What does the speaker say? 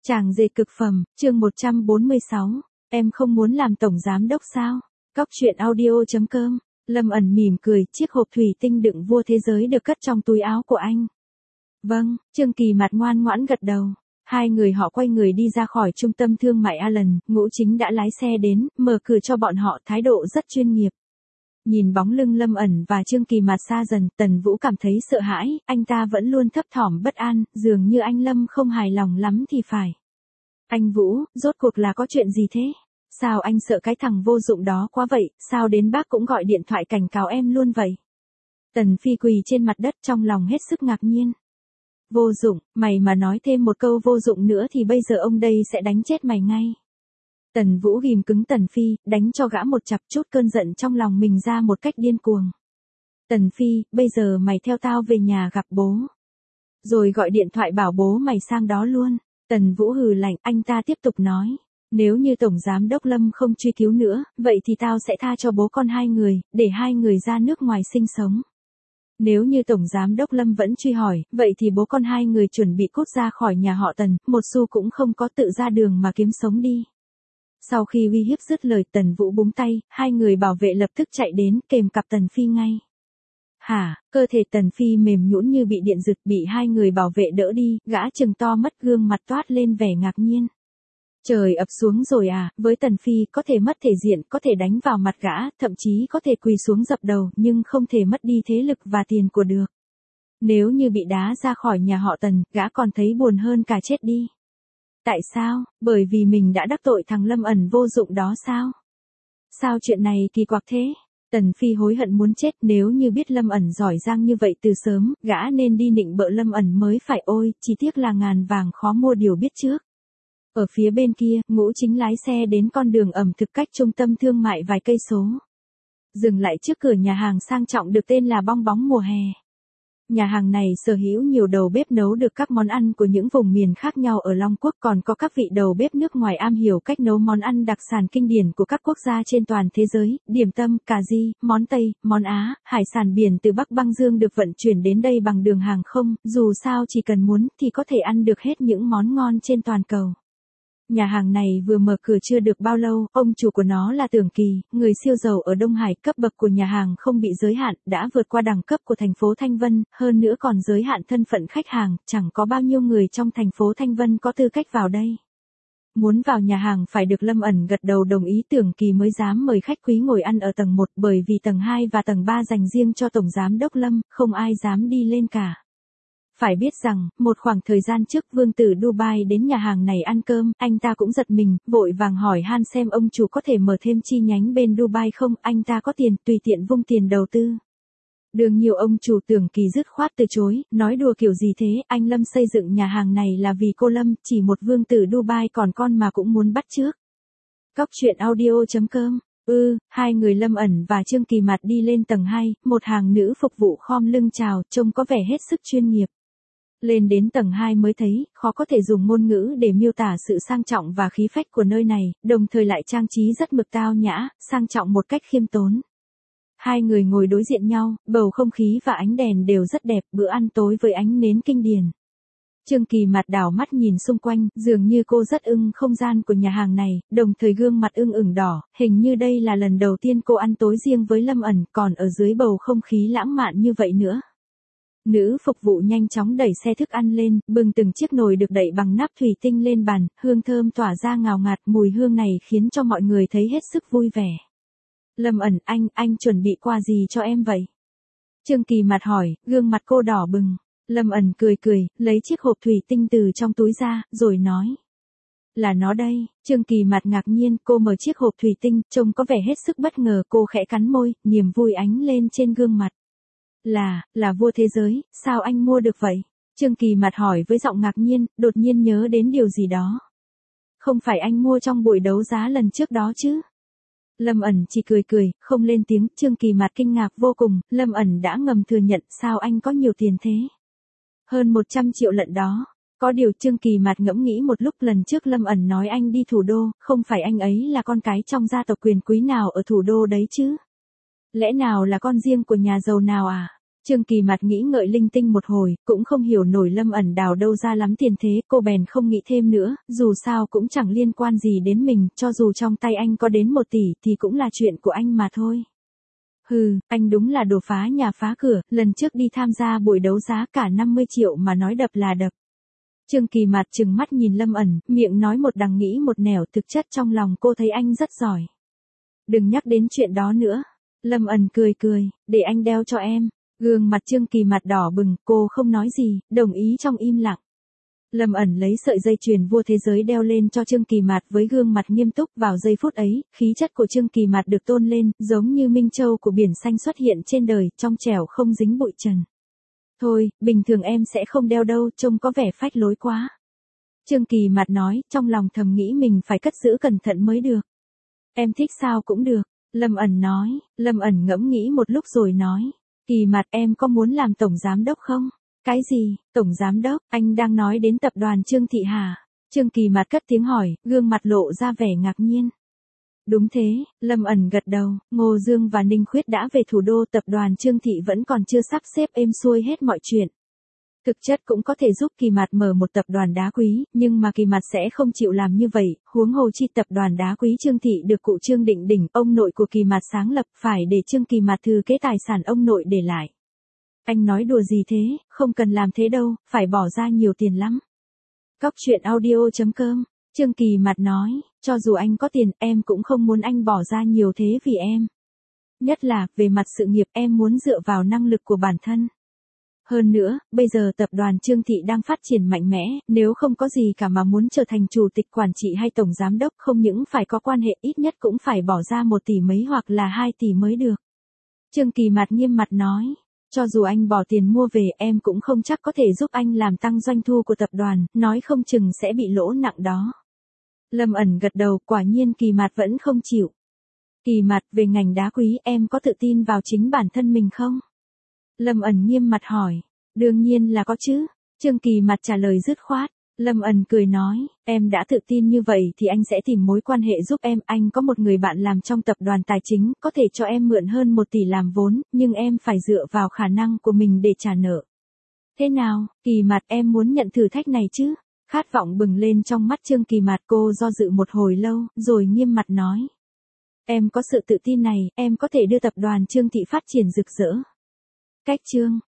Chàng dệt cực phẩm, chương 146, em không muốn làm tổng giám đốc sao? Cóc truyện audio.com, Lâm ẩn mỉm cười, chiếc hộp thủy tinh đựng vua thế giới được cất trong túi áo của anh. Vâng, Trương Kỳ mặt ngoan ngoãn gật đầu. Hai người họ quay người đi ra khỏi trung tâm thương mại Allen, Ngũ Chính đã lái xe đến, mở cửa cho bọn họ, thái độ rất chuyên nghiệp. Nhìn bóng lưng Lâm ẩn và Trương Kỳ mặt xa dần, Tần Vũ cảm thấy sợ hãi, anh ta vẫn luôn thấp thỏm bất an, dường như anh Lâm không hài lòng lắm thì phải. Anh Vũ, rốt cuộc là có chuyện gì thế? Sao anh sợ cái thằng vô dụng đó quá vậy, sao đến bác cũng gọi điện thoại cảnh cáo em luôn vậy? Tần Phi quỳ trên mặt đất trong lòng hết sức ngạc nhiên. Vô dụng, mày mà nói thêm một câu vô dụng nữa thì bây giờ ông đây sẽ đánh chết mày ngay. Tần Vũ ghim cứng Tần Phi, đánh cho gã một chặp, chút cơn giận trong lòng mình ra một cách điên cuồng. Tần Phi, bây giờ mày theo tao về nhà gặp bố. Rồi gọi điện thoại bảo bố mày sang đó luôn. Tần Vũ hừ lạnh, anh ta tiếp tục nói. Nếu như Tổng Giám Đốc Lâm không truy cứu nữa, vậy thì tao sẽ tha cho bố con hai người, để hai người ra nước ngoài sinh sống. Nếu như Tổng Giám Đốc Lâm vẫn truy hỏi, vậy thì bố con hai người chuẩn bị cút ra khỏi nhà họ Tần, một xu cũng không có, tự ra đường mà kiếm sống đi. Sau khi uy hiếp dứt lời, Tần Vũ búng tay, hai người bảo vệ lập tức chạy đến, kềm cặp Tần Phi ngay. Hả, cơ thể Tần Phi mềm nhũn như bị điện giật, bị hai người bảo vệ đỡ đi, gã trừng to mắt, gương mặt toát lên vẻ ngạc nhiên. Trời ập xuống rồi à, với Tần Phi có thể mất thể diện, có thể đánh vào mặt gã, thậm chí có thể quỳ xuống dập đầu, nhưng không thể mất đi thế lực và tiền của được. Nếu như bị đá ra khỏi nhà họ Tần, gã còn thấy buồn hơn cả chết đi. Tại sao? Bởi vì mình đã đắc tội thằng Lâm ẩn vô dụng đó sao? Sao chuyện này kỳ quặc thế? Tần Phi hối hận muốn chết, nếu như biết Lâm ẩn giỏi giang như vậy từ sớm, gã nên đi nịnh bợ Lâm ẩn mới phải, ôi, chỉ tiếc là ngàn vàng khó mua điều biết trước. Ở phía bên kia, Ngũ Chính lái xe đến con đường ẩm thực cách trung tâm thương mại vài cây số. Dừng lại trước cửa nhà hàng sang trọng được tên là Bong Bóng Mùa Hè. Nhà hàng này sở hữu nhiều đầu bếp nấu được các món ăn của những vùng miền khác nhau ở Long Quốc, còn có các vị đầu bếp nước ngoài am hiểu cách nấu món ăn đặc sản kinh điển của các quốc gia trên toàn thế giới, điểm tâm, cà ri, món Tây, món Á, hải sản biển từ Bắc Băng Dương được vận chuyển đến đây bằng đường hàng không, dù sao chỉ cần muốn thì có thể ăn được hết những món ngon trên toàn cầu. Nhà hàng này vừa mở cửa chưa được bao lâu, ông chủ của nó là Tưởng Kỳ, người siêu giàu ở Đông Hải, cấp bậc của nhà hàng không bị giới hạn, đã vượt qua đẳng cấp của thành phố Thanh Vân, hơn nữa còn giới hạn thân phận khách hàng, chẳng có bao nhiêu người trong thành phố Thanh Vân có tư cách vào đây. Muốn vào nhà hàng phải được Lâm ẩn gật đầu đồng ý, Tưởng Kỳ mới dám mời khách quý ngồi ăn ở tầng 1, bởi vì tầng 2 và tầng 3 dành riêng cho Tổng Giám Đốc Lâm, không ai dám đi lên cả. Phải biết rằng, một khoảng thời gian trước vương tử Dubai đến nhà hàng này ăn cơm, anh ta cũng giật mình, vội vàng hỏi han xem ông chủ có thể mở thêm chi nhánh bên Dubai không, anh ta có tiền, tùy tiện vung tiền đầu tư. Đương nhiều ông chủ Tưởng Kỳ dứt khoát từ chối, nói đùa kiểu gì thế, anh Lâm xây dựng nhà hàng này là vì cô Lâm, chỉ một vương tử Dubai còn con mà cũng muốn bắt chước. Cóc truyện audio.com. Hai người Lâm ẩn và Trương Kỳ mặt đi lên tầng 2, một hàng nữ phục vụ khom lưng chào, trông có vẻ hết sức chuyên nghiệp. Lên đến tầng 2 mới thấy, khó có thể dùng ngôn ngữ để miêu tả sự sang trọng và khí phách của nơi này, đồng thời lại trang trí rất mực tao nhã, sang trọng một cách khiêm tốn. Hai người ngồi đối diện nhau, bầu không khí và ánh đèn đều rất đẹp, bữa ăn tối với ánh nến kinh điển. Trương Kỳ mặt đảo mắt nhìn xung quanh, dường như cô rất ưng không gian của nhà hàng này, đồng thời gương mặt ửng đỏ, hình như đây là lần đầu tiên cô ăn tối riêng với Lâm ẩn, còn ở dưới bầu không khí lãng mạn như vậy nữa. Nữ phục vụ nhanh chóng đẩy xe thức ăn lên, bưng từng chiếc nồi được đậy bằng nắp thủy tinh lên bàn, hương thơm tỏa ra ngào ngạt, mùi hương này khiến cho mọi người thấy hết sức vui vẻ. Lâm ẩn, anh chuẩn bị quà gì cho em vậy? Trương Kỳ mặt hỏi, gương mặt cô đỏ bừng. Lâm ẩn cười cười, lấy chiếc hộp thủy tinh từ trong túi ra, rồi nói. Là nó đây. Trương Kỳ mặt ngạc nhiên, cô mở chiếc hộp thủy tinh, trông có vẻ hết sức bất ngờ, cô khẽ cắn môi, niềm vui ánh lên trên gương mặt. Là vua thế giới, sao anh mua được vậy? Trương Kỳ mặt hỏi với giọng ngạc nhiên, đột nhiên nhớ đến điều gì đó. Không phải anh mua trong buổi đấu giá lần trước đó chứ? Lâm ẩn chỉ cười, không lên tiếng, Trương Kỳ mặt kinh ngạc vô cùng, Lâm ẩn đã ngầm thừa nhận, sao anh có nhiều tiền thế? Hơn 100 triệu lận đó. Có điều Trương Kỳ mặt ngẫm nghĩ một lúc, lần trước Lâm ẩn nói anh đi thủ đô, không phải anh ấy là con cái trong gia tộc quyền quý nào ở thủ đô đấy chứ? Lẽ nào là con riêng của nhà giàu nào à? Trương Kỳ Mạt nghĩ ngợi linh tinh một hồi, cũng không hiểu nổi Lâm ẩn đào đâu ra lắm tiền thế, cô bèn không nghĩ thêm nữa, dù sao cũng chẳng liên quan gì đến mình, cho dù trong tay anh có đến 1 tỷ thì cũng là chuyện của anh mà thôi. Hừ, anh đúng là đồ phá nhà phá cửa, lần trước đi tham gia buổi đấu giá cả 50 triệu mà nói đập là đập. Trương Kỳ Mạt trừng mắt nhìn Lâm ẩn, miệng nói một đằng nghĩ một nẻo, thực chất trong lòng cô thấy anh rất giỏi. Đừng nhắc đến chuyện đó nữa. Lâm ẩn cười cười, để anh đeo cho em. Gương mặt Trương Kỳ Mạt đỏ bừng, cô không nói gì, đồng ý trong im lặng. Lâm ẩn lấy sợi dây chuyền vua thế giới đeo lên cho Trương Kỳ Mạt với gương mặt nghiêm túc, vào giây phút ấy, khí chất của Trương Kỳ Mạt được tôn lên, giống như minh châu của biển xanh xuất hiện trên đời, trong trẻo không dính bụi trần. Thôi, bình thường em sẽ không đeo đâu, trông có vẻ phách lối quá. Trương Kỳ Mạt nói, trong lòng thầm nghĩ mình phải cất giữ cẩn thận mới được. Em thích sao cũng được, Lâm ẩn nói. Lâm ẩn ngẫm nghĩ một lúc rồi nói. Kỳ Mạt, em có muốn làm tổng giám đốc không? Cái gì, tổng giám đốc, anh đang nói đến tập đoàn Trương Thị hả? Trương Kỳ Mạt cất tiếng hỏi, gương mặt lộ ra vẻ ngạc nhiên. Đúng thế, Lâm ẩn gật đầu, Ngô Dương và Ninh Khuyết đã về thủ đô, tập đoàn Trương Thị vẫn còn chưa sắp xếp êm xuôi hết mọi chuyện. Thực chất cũng có thể giúp Kỳ Mạt mở một tập đoàn đá quý, nhưng mà Kỳ Mạt sẽ không chịu làm như vậy, huống hồ chi tập đoàn đá quý Trương Thị được cụ Trương Định Đỉnh, ông nội của Kỳ Mạt sáng lập, phải để Trương Kỳ Mạt thừa kế tài sản ông nội để lại. Anh nói đùa gì thế, không cần làm thế đâu, phải bỏ ra nhiều tiền lắm. Cóc truyện audio.com, Trương Kỳ Mạt nói, cho dù anh có tiền, em cũng không muốn anh bỏ ra nhiều thế vì em. Nhất là, về mặt sự nghiệp em muốn dựa vào năng lực của bản thân. Hơn nữa, bây giờ tập đoàn Trương Thị đang phát triển mạnh mẽ, nếu không có gì cả mà muốn trở thành chủ tịch quản trị hay tổng giám đốc, không những phải có quan hệ, ít nhất cũng phải bỏ ra 1 tỷ mấy hoặc là 2 tỷ mới được. Trương Kỳ Mạt nghiêm mặt nói, cho dù anh bỏ tiền mua về em cũng không chắc có thể giúp anh làm tăng doanh thu của tập đoàn, nói không chừng sẽ bị lỗ nặng đó. Lâm ẩn gật đầu, quả nhiên Kỳ Mạt vẫn không chịu. Kỳ Mạt, về ngành đá quý em có tự tin vào chính bản thân mình không? Lâm ẩn nghiêm mặt hỏi. Đương nhiên là có chứ. Trương Kỳ Mạt trả lời dứt khoát. Lâm ẩn cười nói, em đã tự tin như vậy thì anh sẽ tìm mối quan hệ giúp em. Anh có một người bạn làm trong tập đoàn tài chính, có thể cho em mượn hơn 1 tỷ làm vốn, nhưng em phải dựa vào khả năng của mình để trả nợ. Thế nào, Kỳ Mạt, em muốn nhận thử thách này chứ? Khát vọng bừng lên trong mắt Trương Kỳ Mạt, cô do dự một hồi lâu, rồi nghiêm mặt nói. Em có sự tự tin này, em có thể đưa tập đoàn Trương Thị phát triển rực rỡ. Cách chương